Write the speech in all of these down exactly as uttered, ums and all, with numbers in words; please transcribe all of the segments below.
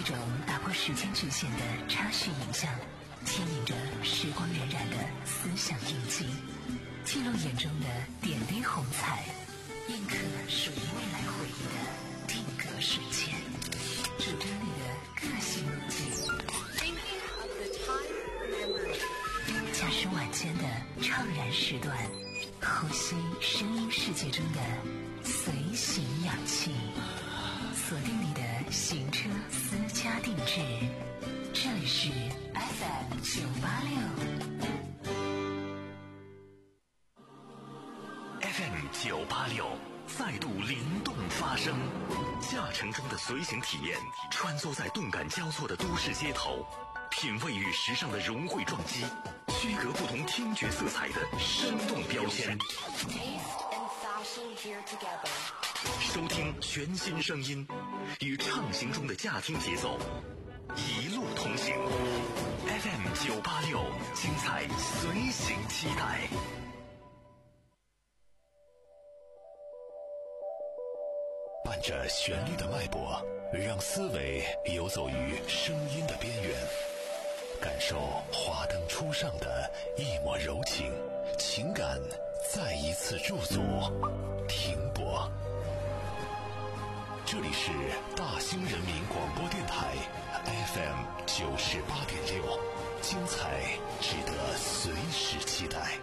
种打破时间局限的插叙影像，牵引着时光荏苒的思想印记，记录眼中的点滴红彩，印刻属于未来回忆的定格瞬间，主张你的个性路径。驾驶晚间的怅然时段，呼吸声音世界中的随行氧气，锁定你的行车私家定制。这里是 F M 九八六 F M 九八六再度灵动发声，驾乘中的随行体验，穿梭在动感交错的都市街头，品味与时尚的融汇撞击，区隔不同听觉色彩的生动标签。收听全新声音，与畅行中的驾听节奏，一路同行。F M 九八六，精彩随行期待。伴着旋律的脉搏，让思维游走于声音的边缘，感受华灯初上的一抹柔情，情感再一次驻足停泊。这里是大兴人民广播电台 F M 九十八点六，精彩值得随时期待。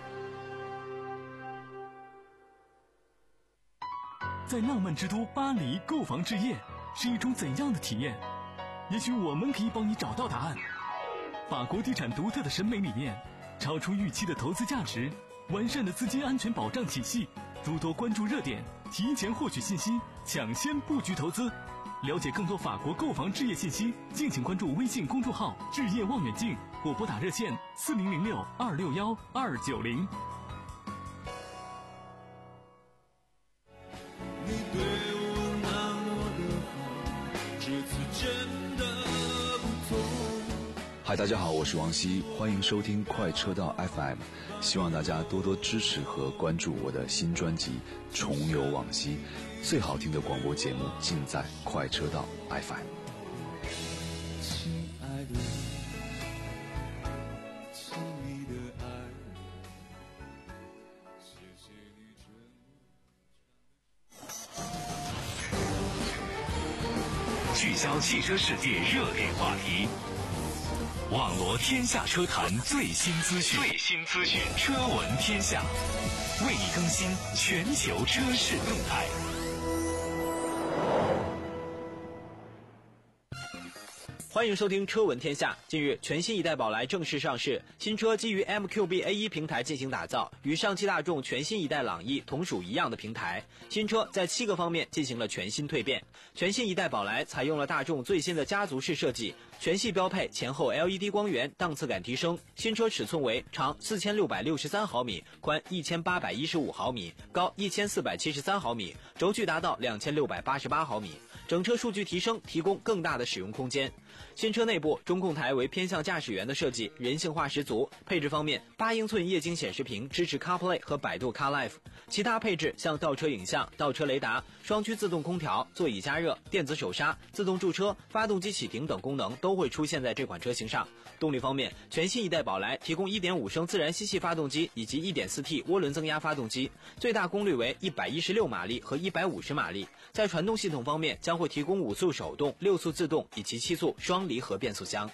在浪漫之都巴黎购房置业是一种怎样的体验？也许我们可以帮你找到答案。法国地产独特的审美理念，超出预期的投资价值，完善的资金安全保障体系，诸多关注热点，提前获取信息，抢先布局投资。了解更多法国购房置业信息，敬请关注微信公众号置业望远镜，或拨打热线四零零六二六幺二九零。 嗨，大家好，我是王希，欢迎收听快车道 F M， 希望大家多多支持和关注我的新专辑《重游往昔》，最好听的广播节目尽在快车道 F M。 亲爱的，亲密的爱，谢谢你这聚焦汽车世界热点话题，网罗天下车坛最新资讯，最新资讯，车闻天下，为你更新全球车市动态。 欢迎收听车闻天下。近日，全新一代宝来正式上市，新车基于 M Q B A 一 平台进行打造，与上汽大众全新一代朗逸同属一样的平台。新车在七个方面进行了全新蜕变。全新一代宝来采用了大众最新的家族式设计，全系标配前后 L E D 光源，档次感提升。新车尺寸为长四千六百六十三毫米，宽一千八百一十五毫米，高一千四百七十三毫米，轴距达到两千六百八十八毫米。整车数据提升，提供更大的使用空间。新车内部中控台为偏向驾驶员的设计，人性化十足。配置方面，八英寸液晶显示屏支持 CarPlay 和百度 CarLife。其他配置像倒车影像、倒车雷达、双区自动空调、座椅加热、电子手刹、自动驻车、发动机启停等功能都会出现在这款车型上。动力方面，全新一代宝来提供 一点五升自然吸气发动机以及 一点四 T 涡轮增压发动机，最大功率为一百一十六马力和一百五十马力。在传动系统方面，将会提供五速手动、六速自动以及七速双离合变速箱。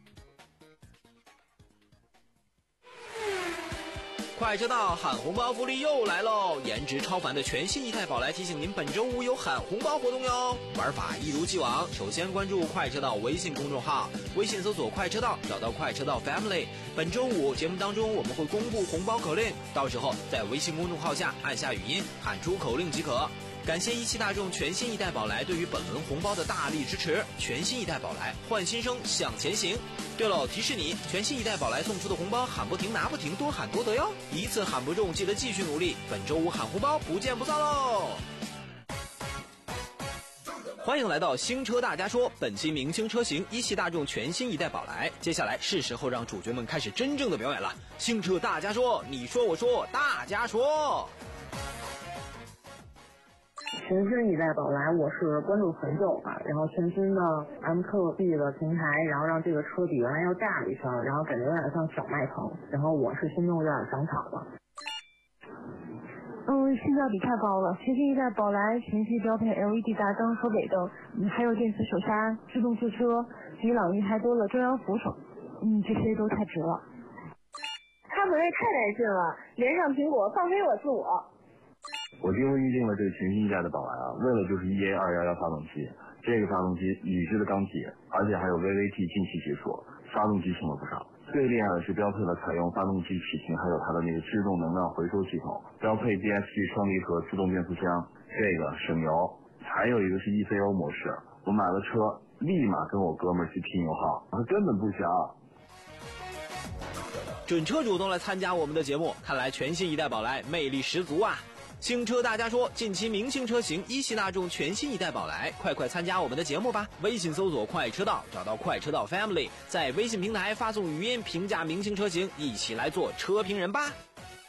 快车道喊红包福利又来喽！颜值超凡的全新一代宝来提醒您，本周五有喊红包活动哟！玩法一如既往，首先关注快车道微信公众号，微信搜索快车道，找到快车道 Family。本周五节目当中我们会公布红包口令，到时候在微信公众号下按下语音喊出口令即可。感谢一汽大众全新一代宝来对于本轮红包的大力支持，全新一代宝来换新生向前行。对了，提示你，全新一代宝来送出的红包喊不停拿不停，多喊多得哟！一次喊不中，记得继续努力。本周五喊红包，不见不散喽！欢迎来到新车大家说，本期明星车型一汽大众全新一代宝来。接下来是时候让主角们开始真正的表演了。新车大家说，你说我说大家说。 全新一代宝来我是关注很久了，然后全新的 M Q B 的平台，然后让这个车比原来要大一圈，然后感觉有点像小迈腾，然后我是心中有点想吵了。 嗯，性价比太高了，全新一代宝来全系标配 L E D 大灯和尾灯，嗯，还有电磁手刹、自动驻车，比朗逸还多了中央扶手，嗯，这些都太值了。 卡普瑞太带劲了，连上苹果，放飞我自我。 我定位预定了这个全新一代的宝来啊，为了就是 E A 二一一发动机，这个发动机铝制的钢体，而且还有 V V T 进气技术，发动机轻了不少。最厉害的是标配了采用发动机引擎，还有它的那个制动能量回收系统，标配 D S G 双离合自动变速箱，这个省油。还有一个是 E C O 模式，我买了车立马跟我哥们儿去拼油耗，他根本不想。 准车主动来参加我们的节目，看来全新一代宝来魅力十足啊！新车大家说，近期明星车型一汽大众全新一代宝来，快快参加我们的节目吧！微信搜索快车道，找到快车道 Family， 在微信平台发送语音评价明星车型，一起来做车评人吧！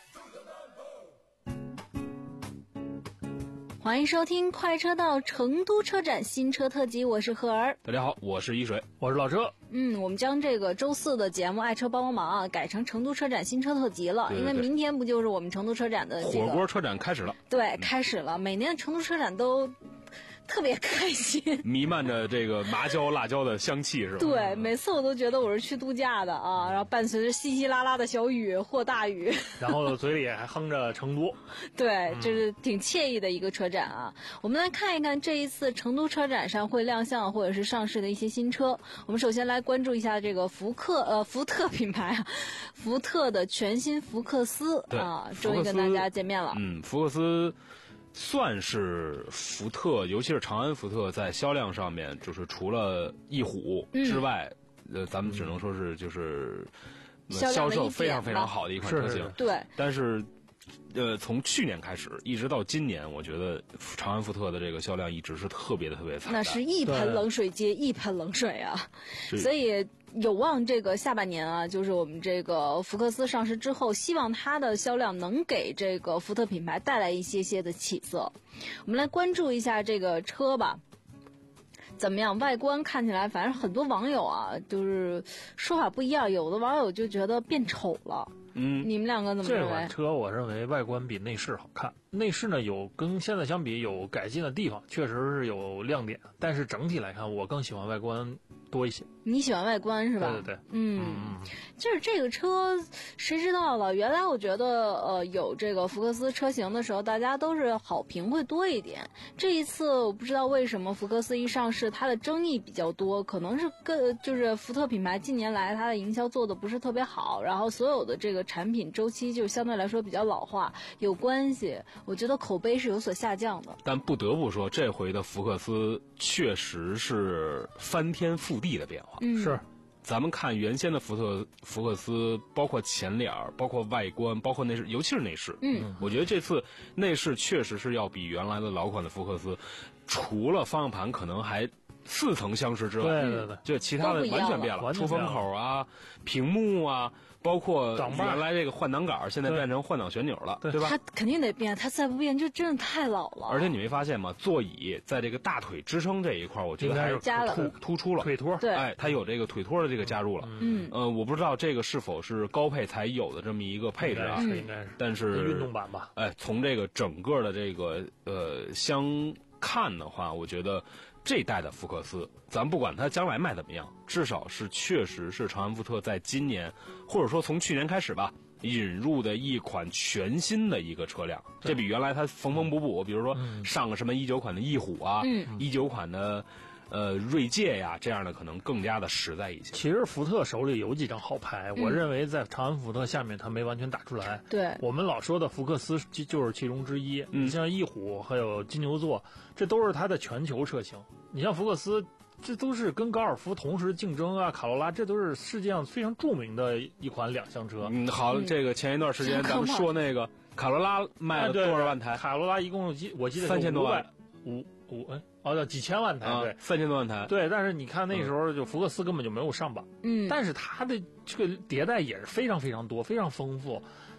欢迎收听快车道成都车展新车特辑，我是赫儿。 大家好，我是一水， 我是老车。 嗯，我们将这个周四的节目爱车帮帮忙啊改成成都车展新车特辑了， 对对对， 因为明天不就是我们成都车展的、这个、 火锅车展开始了。 对，开始了，每年的成都车展都特别开心， 弥漫着这个麻椒辣椒的香气是吧？ 对，每次我都觉得我是去度假的啊，然后伴随着稀稀拉拉的小雨或大雨， 然后嘴里还哼着成都。 对，这是挺惬意的一个车展啊。我们来看一看这一次成都车展上会亮相或者是上市的一些新车。我们首先来关注一下这个福克呃福特品牌啊，福特的全新福克斯啊，终于跟大家见面了。 嗯，福克斯算是福特，尤其是长安福特在销量上面，就是除了翼虎之外，嗯、呃，咱们只能说是就是销售非常非常好的一款车型。 对， 但是。呃，从去年开始一直到今年，我觉得长安福特的这个销量一直是特别的特别惨淡， 那是一盆冷水接一盆冷水啊，所以有望这个下半年啊，就是我们这个福克斯上市之后，希望它的销量能给这个福特品牌带来一些些的起色。我们来关注一下这个车吧。怎么样？外观看起来，反正很多网友啊，就是说法不一样。有的网友就觉得变丑了。 嗯， 你们两个怎么认为？ 这款车我认为外观比内饰好看。内饰呢有跟现在相比有改进的地方，确实是有亮点。但是整体来看，我更喜欢外观多一些。 你喜欢外观是吧？ 对对对， 嗯，嗯就是这个车，谁知道了？原来我觉得，呃，有这个福克斯车型的时候，大家都是好评会多一点。这一次我不知道为什么福克斯一上市，它的争议比较多，可能是跟就是福特品牌近年来它的营销做的不是特别好，然后所有的这个产品周期就相对来说比较老化有关系。我觉得口碑是有所下降的。 但不得不说，这回的福克斯确实是翻天覆地的变化。 嗯， 是。 咱们看原先的福特福克斯，包括前脸，包括外观，包括内饰，尤其是内饰。 嗯， 我觉得这次内饰确实是要比原来的老款的福克斯，除了方向盘可能还似曾相识之外， 对对对， 就其他的完全变了，出风口啊，屏幕啊。包括原来这个换挡杆，现在变成换挡旋钮了， 对, 对吧？ 它肯定得变，它再不变就真的太老了。 而且你没发现吗？座椅在这个大腿支撑这一块，我觉得还是加了突突出了腿托。 对， 哎，它有这个腿托的这个加入了。 嗯， 呃，我不知道这个是否是高配才有的这么一个配置啊？ 是应该是， 但是运动版吧。 哎，从这个整个的这个呃相看的话，我觉得。这代的福克斯，咱不管它将来卖怎么样，至少是确实是长安福特在今年，或者说从去年开始吧，引入的一款全新的一个车辆。这比原来它缝缝补补，比如说上个什么一九款的翼虎啊，一九、嗯、款的呃锐界呀，这样的可能更加的实在一些。 其实福特手里有几张好牌，嗯、我认为在长安福特下面它没完全打出来。 对， 我们老说的福克斯就是其中之一。嗯，像翼虎还有金牛座，这都是它的全球车型。你像福克斯，这都是跟高尔夫同时竞争啊，卡罗拉，这都是世界上非常著名的一款两厢车。 嗯，好，嗯、这个前一段时间咱们说那个卡罗拉卖了多少万台？ 啊、卡罗拉一共我记得三千多万， 五五哎哦，叫几千万台， 啊、 对， 三千多万台。 对，但是你看那时候就福克斯根本就没有上榜。 嗯， 但是它的这个迭代也是非常非常多，非常丰富。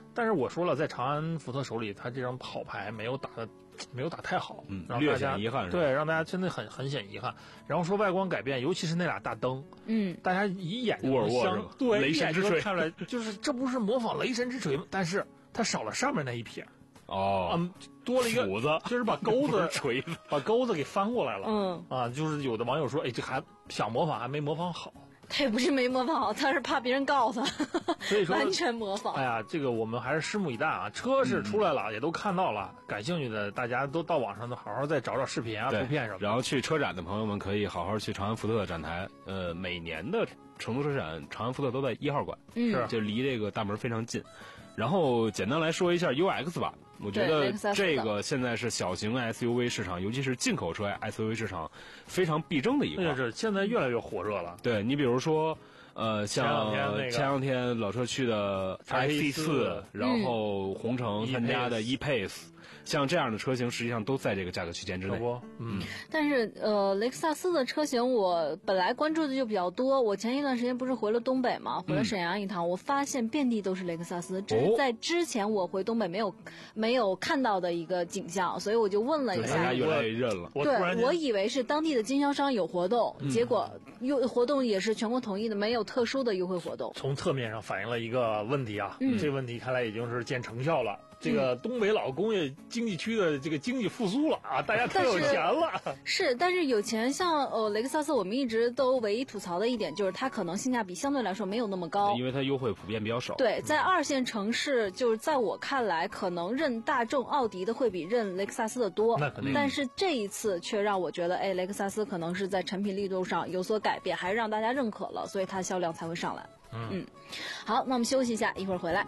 但是我说了，在长安福特手里，他这张好牌没有打的没有打太好， 嗯， 让大略家显遗憾是吧？ 对，让大家真的很很显遗憾。然后说外观改变，尤其是那俩大灯， 嗯， 大家一眼就沃尔沃相是吧对雷神之锤一眼就看出来，就是这不是模仿雷神之锤吗？但是它少了上面那一撇。 哦， 嗯，多了一个斧子， 就是把钩子锤子， 把钩子给翻过来了。 嗯， 啊，就是有的网友说，哎，这还想模仿，还没模仿好。 他也不是没模仿好，他是怕别人告他， 所以说完全模仿。 哎呀，这个我们还是拭目以待啊！车是出来了，嗯、也都看到了，感兴趣的大家都到网上都好好再找找视频啊、图片什么的。 然后去车展的朋友们可以好好去长安福特的展台。呃，每年的成都车展，长安福特都在一号馆， 嗯， 是就离这个大门非常近。然后简单来说一下 U X 吧，我觉得这个现在是小型 S U V 市场，尤其是进口车 S U V 市场非常必争的一块。 是现在越来越火热了。 对你比如说。呃，像前两天老车区的 I C 四，然后红城参加的 E-Pace， 像这样的车型实际上都在这个价格区间之内。 嗯， 但是呃，雷克萨斯的车型我本来关注的就比较多。我前一段时间不是回了东北嘛，回了沈阳一趟，嗯、我发现遍地都是雷克萨斯，这是在之前我回东北没有没有看到的一个景象，所以我就问了一下。 大家越来越认了。 对，我以为是当地的经销商有活动，嗯、结果优活动也是全国统一的，没有特殊的优惠活动。 从侧面上反映了一个问题啊， 嗯、 这个问题看来已经是见成效了。这个东北老工业经济区的这个经济复苏了啊，大家太有钱了。 是，但是有钱像呃雷克萨斯，我们一直都唯一吐槽的一点就是它可能性价比相对来说没有那么高， 因为它优惠普遍比较少。 对，在二线城市，就是在我看来，可能认大众、奥迪的会比认雷克萨斯的多。 那肯定。 但是这一次却让我觉得，哎，雷克萨斯可能是在产品力度上有所改变，还让大家认可了，所以它销量才会上来。 嗯嗯，好，那我们休息一下，一会儿回来。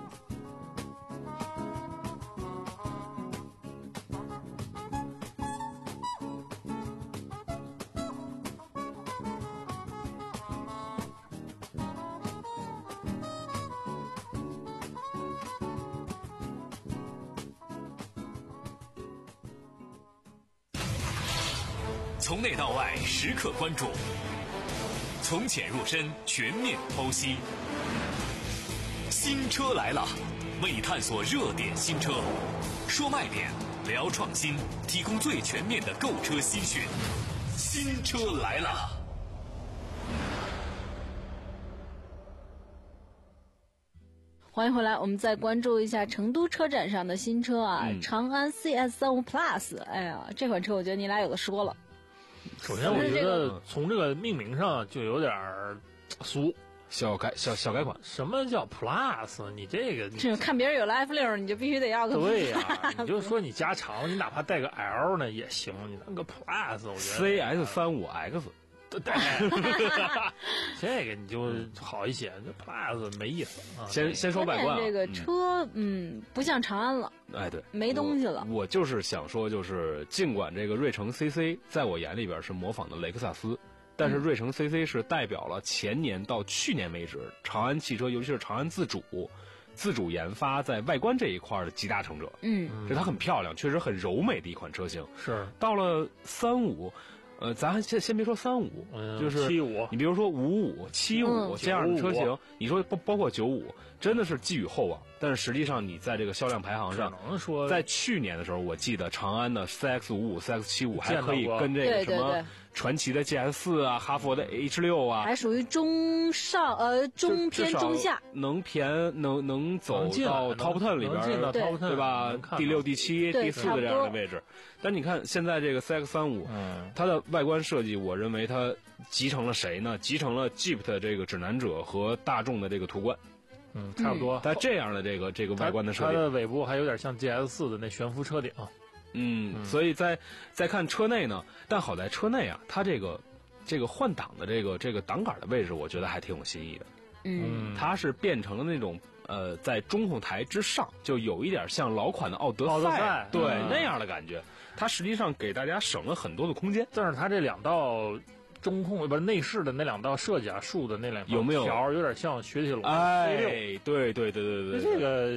从内到外时刻关注，从浅入深全面剖析。新车来了，为你探索热点新车，说卖点，聊创新，提供最全面的购车新讯。新车来了。 欢迎回来，我们再关注一下成都车展上的新车啊，嗯、长安 C S 三五 Plus。哎呀，这款车我觉得你俩有的说了。 首先，我觉得从这个命名上就有点俗， 小改小小改款。 什么叫 Plus？ 你这个这看别人有了 F 六，你就必须得要个。 对呀、啊，你就说你加长，你哪怕带个 L 呢也行，你那个 Plus， 我觉得 C S 三五 X。 对，这个你就好一些，这 Plus 没意思啊。 先先说外观、啊， 这个车嗯, 嗯不像长安了， 哎对， 没东西了。 我, 我就是想说，就是尽管这个瑞城 C C 在我眼里边是模仿的雷克萨斯，但是瑞城 C C 是代表了前年到去年为止长安汽车，尤其是长安自主自主研发在外观这一块的集大成者。 嗯， 就它很漂亮，确实很柔美的一款车型。 是到了三五。呃，咱先先别说三五、 嗯， 就是七五， 你比如说五五、七五这样的车型，你说包包括九五，真的是寄予厚望。但是实际上，你在这个销量排行上， 能说在去年的时候，我记得长安的 C X 五五、C X 七五还可以跟这个什么传祺的 G S 四啊、哈弗的 H 六啊， 还属于中上呃中偏中下， 能偏能能走到 Top Ten 里边， 对对吧？第六、第七、第四的这样的位置。但你看现在这个 C X 三五， 嗯， 它的外观设计，我认为它集成了谁呢？集成了 Jeep 的这个指南者和大众的这个途观。 嗯，差不多。 它这样的这个这个外观的设计， 它的尾部还有点像 G S 四的那悬浮车顶。 嗯，嗯所以在在看车内呢，但好在车内啊，它这个这个换挡的这个这个挡杆的位置，我觉得还挺有新意的。 嗯， 它是变成了那种呃，在中控台之上，就有一点像老款的奥德赛， 奥德赛对、 嗯、 那样的感觉。它实际上给大家省了很多的空间， 但是它这两道中控不是内饰的那两道设计啊，竖的那两有没有条有点像雪铁龙？ 哎，对对对对对， 这个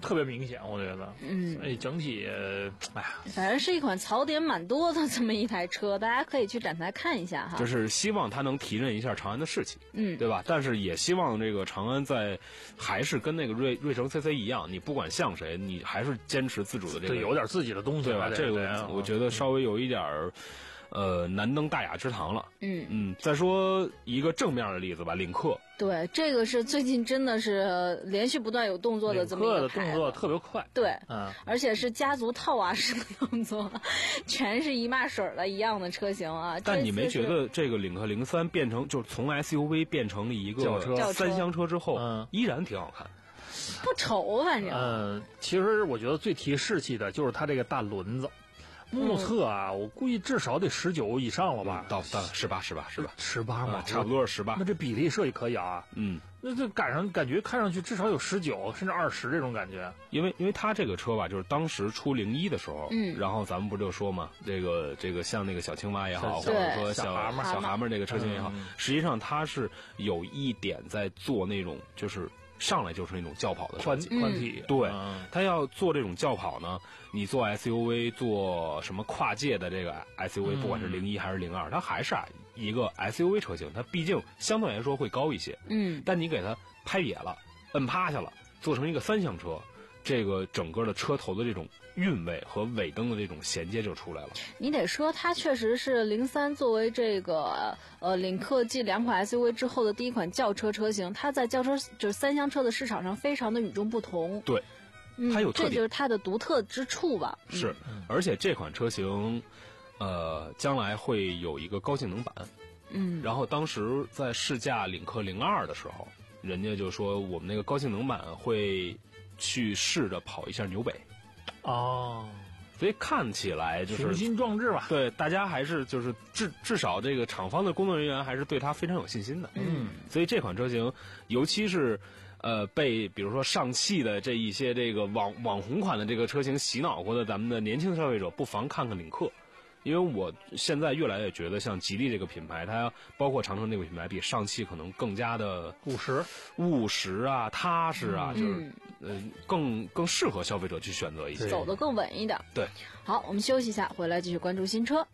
特别明显，我觉得。 嗯， 所以整体，哎呀， 反正是一款槽点蛮多的这么一台车，大家可以去展台看一下哈。 就是希望它能提振一下长安的士气， 嗯， 对吧？但是也希望这个长安在还是跟那个瑞瑞城 C C 一样，你不管像谁，你还是坚持自主的这个， 对，有点自己的东西， 对吧？这个我觉得稍微有一点儿。呃，难登大雅之堂了。 嗯嗯，再说一个正面的例子吧，领克。 对，这个是最近真的是连续不断有动作的这么一个领克的动作特别快。 对， 嗯， 而且是家族套娃式的动作，全是一码水的一样的车型啊。 但你没觉得这个领克零三变成就是从 S U V 变成了一个三厢车之后， 嗯， 依然挺好看。 不丑，反正。 嗯，其实我觉得最提士气的就是它这个大轮子。目测啊、嗯，我估计至少得十九以上了吧？ 嗯、到到十八，十八，十八， 十八嘛， 差不多是十八。 那这比例设计可以啊。 嗯， 那这赶上感觉看上去至少有十九甚至二十这种感觉。 因为因为它这个车吧，就是当时出零一的时候， 嗯， 然后咱们不就说嘛，这个这个像那个小青蛙也好，或者说小蛤蟆小蛤蟆这个车型也好， 嗯、 实际上它是有一点在做那种就是上来就是那种轿跑的宽宽体。 对， 嗯、 它要做这种轿跑呢。你做 S U V 做什么跨界的这个 S U V，、嗯、不管是零一还是零二，它还是啊一个 S U V 车型，它毕竟相对来说会高一些。 嗯， 但你给它拍瘪了，摁趴下了，做成一个三厢车，这个整个的车头的这种韵味和尾灯的这种衔接就出来了。 你得说，它确实是零三作为这个呃领克继两款 S U V 之后的第一款轿车车型，它在轿车就是三厢车的市场上非常的与众不同。 对。它有特点， 这就是它的独特之处吧。 是， 嗯、 而且这款车型，呃，将来会有一个高性能版。 嗯。 然后当时在试驾领克零二的时候，人家就说我们那个高性能版会去试着跑一下纽北。 哦。 所以看起来就是雄心壮志吧。 对，大家还是就是至至少这个厂方的工作人员还是对它非常有信心的。 嗯。 所以这款车型，尤其是。呃，被比如说上汽的这一些这个网网红款的这个车型洗脑过的咱们的年轻消费者，不妨看看领克，因为我现在越来越觉得像吉利这个品牌，它包括长城这个品牌，比上汽可能更加的务实、 务实啊、踏实啊， 嗯、 就是呃更更适合消费者去选择一些， 走得更稳一点。 对， 好，我们休息一下，回来继续关注新车。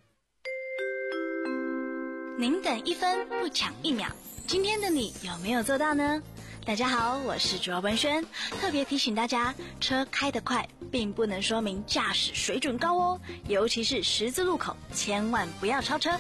您等一分不抢一秒，今天的你有没有做到呢？大家好，我是卓文轩，特别提醒大家，车开得快并不能说明驾驶水准高哦，尤其是十字路口，千万不要超车。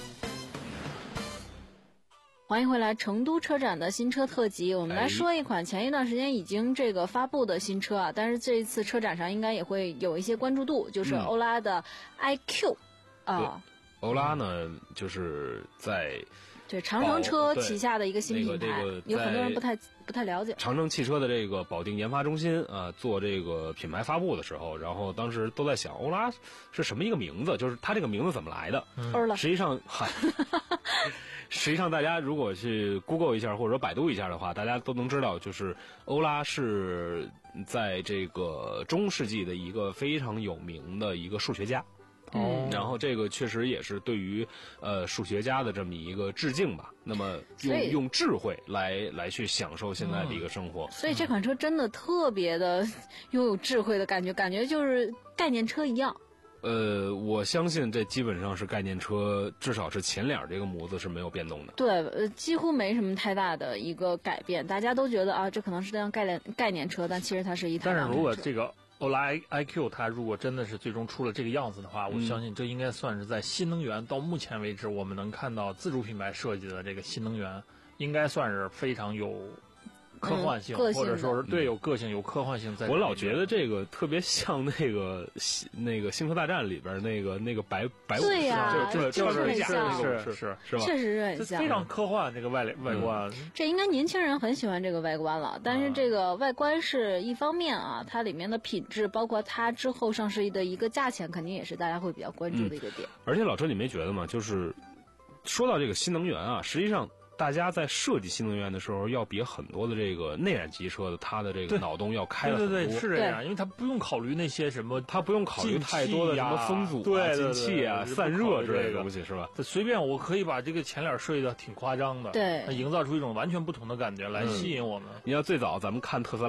欢迎回来，成都车展的新车特辑，我们来说一款前一段时间已经这个发布的新车啊，但是这一次车展上应该也会有一些关注度，就是欧拉的 I Q、嗯、啊。 欧拉呢，就是在。 对长城车旗下的一个新品牌， 那个这个、 有很多人不太不太了解。 长城汽车的这个保定研发中心啊，做这个品牌发布的时候，然后当时都在想，欧拉是什么一个名字？就是它这个名字怎么来的？ 欧拉、 嗯、实际上，嗨，实际上大家如果去 Google 一下或者说百度一下的话，大家都能知道，就是欧拉是在这个中世纪的一个非常有名的一个数学家。 嗯， 然后这个确实也是对于呃数学家的这么一个致敬吧。那么用用智慧来来去享受现在的一个生活。 所以这款车真的特别的拥有智慧的感觉，感觉就是概念车一样。 呃，我相信这基本上是概念车，至少是前脸这个模子是没有变动的。 对，呃，几乎没什么太大的一个改变。大家都觉得啊，这可能是辆概念概念车，但其实它是一台。 但是如果这个欧拉 I Q 它如果真的是最终出了这个样子的话，我相信这应该算是在新能源到目前为止我们能看到自主品牌设计的这个新能源，应该算是非常有科幻性， 嗯、 或者说是对有个性、有科幻性在。 我老觉得这个特别像那个那个《星球大战》里边那个那个白白武士， 对呀， 就就是是是是是是吧？ 确实是很像， 非常科幻这个外外观、 嗯。这应该年轻人很喜欢这个外观了，但是这个外观是一方面啊，它里面的品质，包括它之后上市的一个价钱，肯定也是大家会比较关注的一个点。 嗯、而且老车，你没觉得吗？就是说到这个新能源啊，实际上。大家在设计新能源的时候，要比很多的这个内燃机车的它的这个脑洞要开了很多。 对对对，是这样，因为它不用考虑那些什么， 它不用考虑太多的什么风阻、 对进气啊、散热之类的东西，是吧？ 随便我可以把这个前脸设计的挺夸张的， 对， 营造出一种完全不同的感觉来吸引我们。 你要最早咱们看特斯拉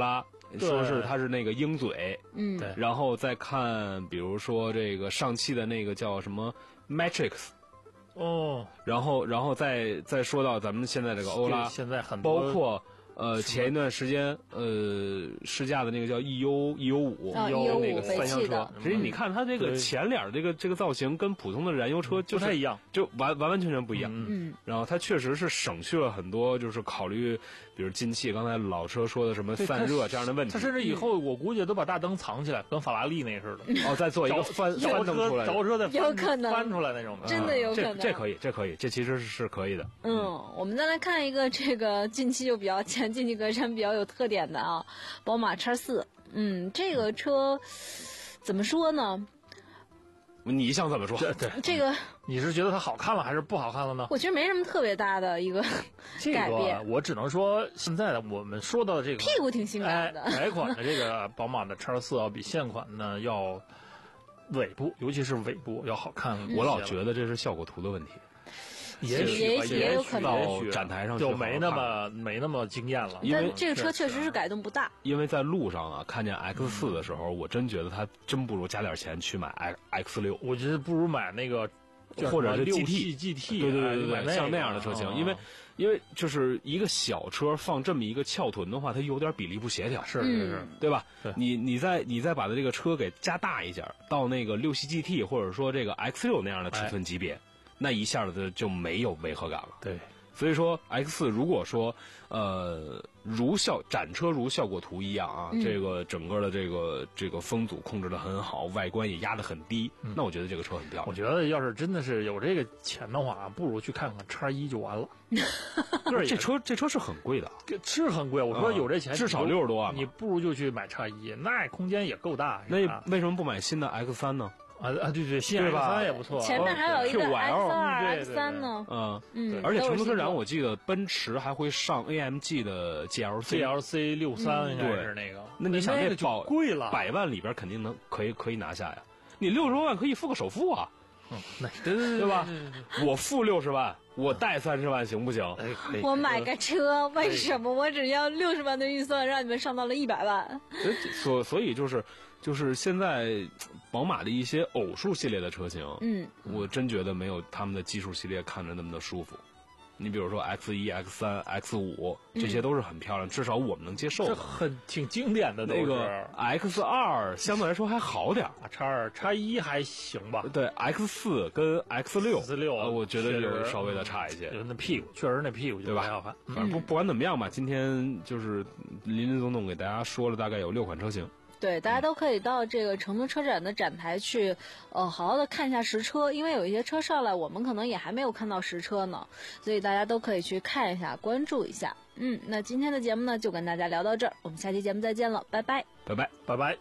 说是它是那个鹰嘴， 嗯， 对， 然后再看比如说这个上汽的那个叫什么 Matrix。 哦， 然后，然后再再说到咱们现在这个欧拉， 现在很多包括呃前一段时间呃试驾的那个叫 E U E U 五啊 E U 那个三厢车， 嗯、 实际你看它这个前脸这个这个造型跟普通的燃油车就不太一样， 就完完完全全不一样。 嗯， 然后它确实是省去了很多，就是考虑比如进气，刚才老车说的什么散热这样的问题。 它甚至以后我估计都把大灯藏起来，跟法拉利那似的。 哦，再做一个翻翻灯出来， 着车再有可能翻出来那种的， 真的有可能。 这这可以，这可以，这其实是可以的。 嗯，我们再来看一个这个近期就比较前进气格栅比较有特点的啊，宝马 X 四。嗯，这个车怎么说呢？ 你想怎么说？ 对， 这个你是觉得它好看了还是不好看了呢？ 我觉得没什么特别大的一个改变。 这个我只能说，现在的我们说到的这个屁股挺性感的， 改款的这个宝马的 X 四啊，比现款呢要尾部，尤其是尾部要好看。 我老觉得这是效果图的问题。 也许也也有可能到展台上就没那么没那么惊艳了， 因为这个车确实是改动不大。 因为在路上啊，看见 X 四的时候，我真觉得它真不如加点钱去买 X X 六。 我觉得不如买那个， 或者是 G T G T， 对对对对对， 像那样的车型，因为因为就是一个小车放这么一个翘臀的话，它有点比例不协调， 是是是， 对吧？你你再你再把它这个车给加大一下，到那个六系 G T 或者说这个 X 六那样的尺寸级别。那一下子就没有违和感了。 对， 所以说 X 四如果说呃如效展车如效果图一样啊， 嗯、 这个整个的这个这个风阻控制的很好，外观也压得很低， 嗯、 那我觉得这个车很漂亮。 我觉得要是真的是有这个钱的话，不如去看看叉一就完了。 这车这车是很贵的， 是很贵。我说有这钱， 嗯、至少六十多万， 你不如就去买叉一，那空间也够大。 那为什么不买新的 X 三呢？ 啊啊对对，新 X 三也不错， 前面还有一个 X 二、 X 三呢。 嗯嗯， 而且成都车展我记得奔驰还会上 A M G 的 G L C G L C 六三应该是那个。 那你想那个就贵了， 百万里边肯定能可以可以拿下呀。你六十多万可以付个首付啊。 嗯，对对对吧？我付六十万，我贷三十万行不行？ 我买个车，为什么我只要六十万的预算，让你们上到了一百万？ 所所以就是就是现在宝马的一些偶数系列的车型， 嗯， 我真觉得没有他们的基数系列看着那么的舒服。你比如说 X 一、X 三、X 五，这些都是很漂亮，嗯、至少我们能接受的。 这很挺经典的。 那个 X 二相对来说还好点儿，X 二、X 一还行吧。 对 X 四跟 X 六 ，X 六、 呃，我觉得就稍微的差一些。 那屁股确实那屁股对吧？ 好看。 反正不不管怎么样吧，今天就是林林总总给大家说了大概有六款车型。 对，大家都可以到这个成都车展的展台去，呃，好好的看一下实车，因为有一些车上来，我们可能也还没有看到实车呢，所以大家都可以去看一下，关注一下。嗯，那今天的节目呢，就跟大家聊到这儿，我们下期节目再见了，拜拜， 拜拜， 拜拜。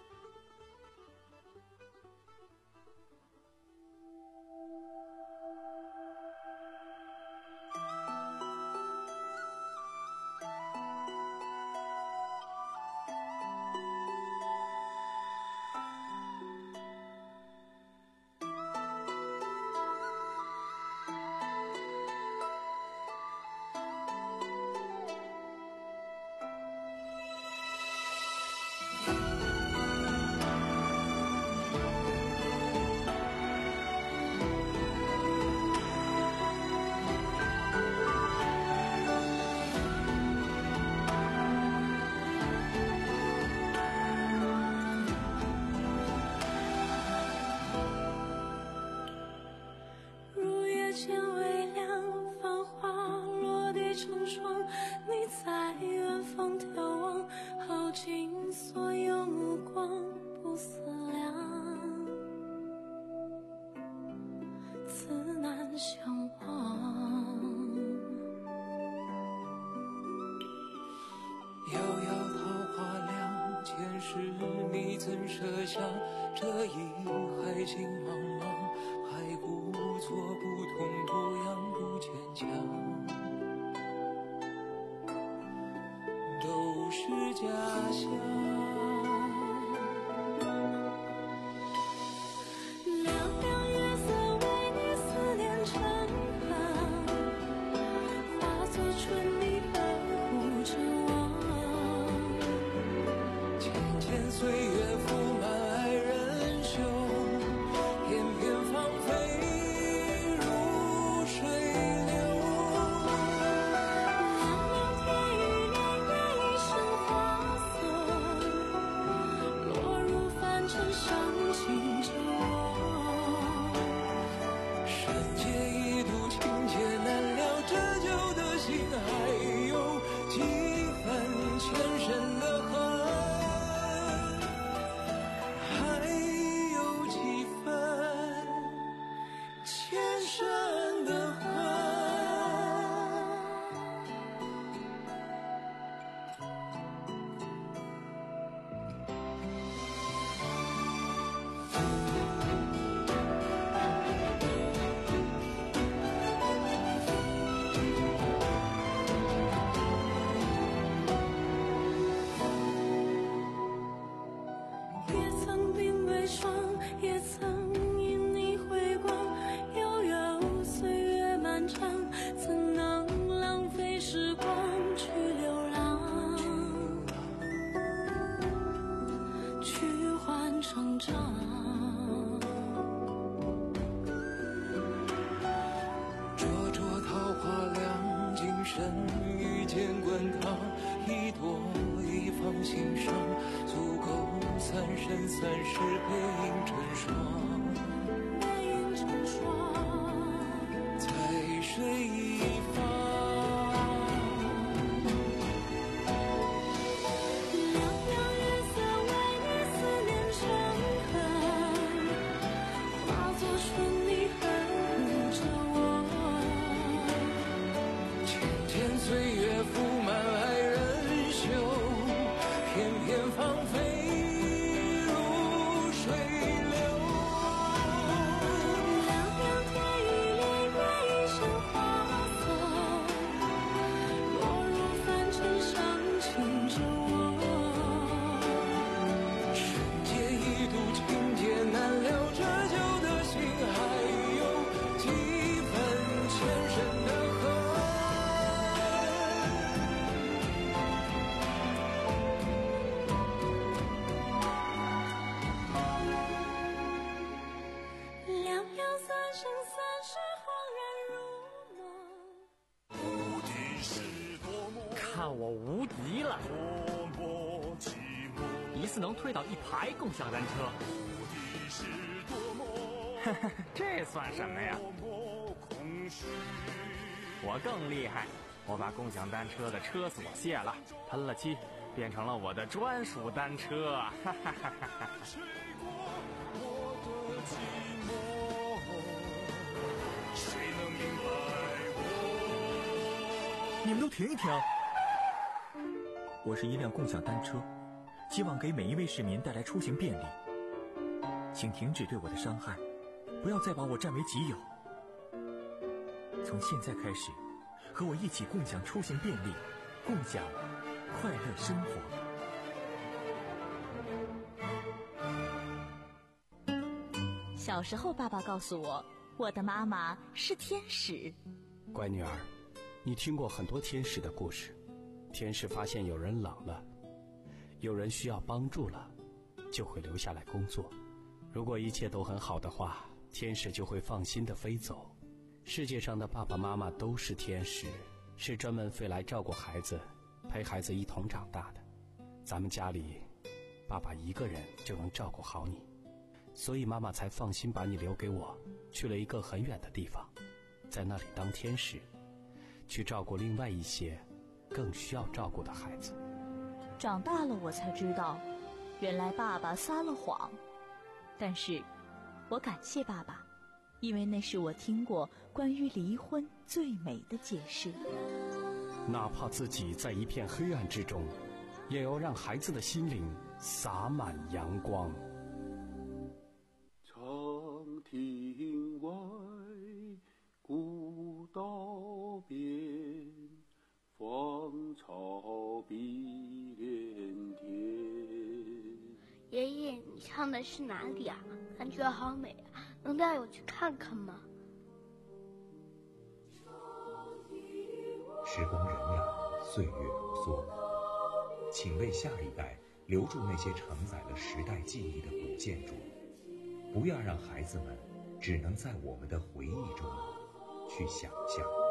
情牵深的恨。 遇见滚烫，一朵一放心上，足够三生三世背影成双，背影成双，在水一方。岁月铺满爱人袖，片片芳菲如水流。凉凉天一帘月一身花色，落入凡尘伤情着我。世界一度情劫难了，这旧的心还有几分前生的恨。 看我无敌了！一次能推倒一排共享单车，这算什么呀？我更厉害，我把共享单车的车锁卸了，喷了漆，变成了我的专属单车。哈哈哈哈哈！ 你们都停一停！我是一辆共享单车，希望给每一位市民带来出行便利。请停止对我的伤害，不要再把我占为己有。从现在开始，和我一起共享出行便利，共享快乐生活。小时候，爸爸告诉我，我的妈妈是天使。 乖女儿，你听过很多天使的故事。天使发现有人冷了，有人需要帮助了，就会留下来工作。如果一切都很好的话，天使就会放心地飞走。世界上的爸爸妈妈都是天使，是专门飞来照顾孩子，陪孩子一同长大的。咱们家里，爸爸一个人就能照顾好你，所以妈妈才放心把你留给我，去了一个很远的地方，在那里当天使，去照顾另外一些更需要照顾的孩子。 长大了我才知道，原来爸爸撒了谎，但是我感谢爸爸，因为那是我听过关于离婚最美的解释。 哪怕自己在一片黑暗之中，也要让孩子的心灵洒满阳光。 长亭外，古道边，芳草碧连天。 爷爷，你唱的是哪里啊？感觉好美啊，能带我去看看吗？ 时光荏苒，岁月如梭，请为下一代留住那些承载了时代记忆的古建筑，不要让孩子们只能在我们的回忆中去想象。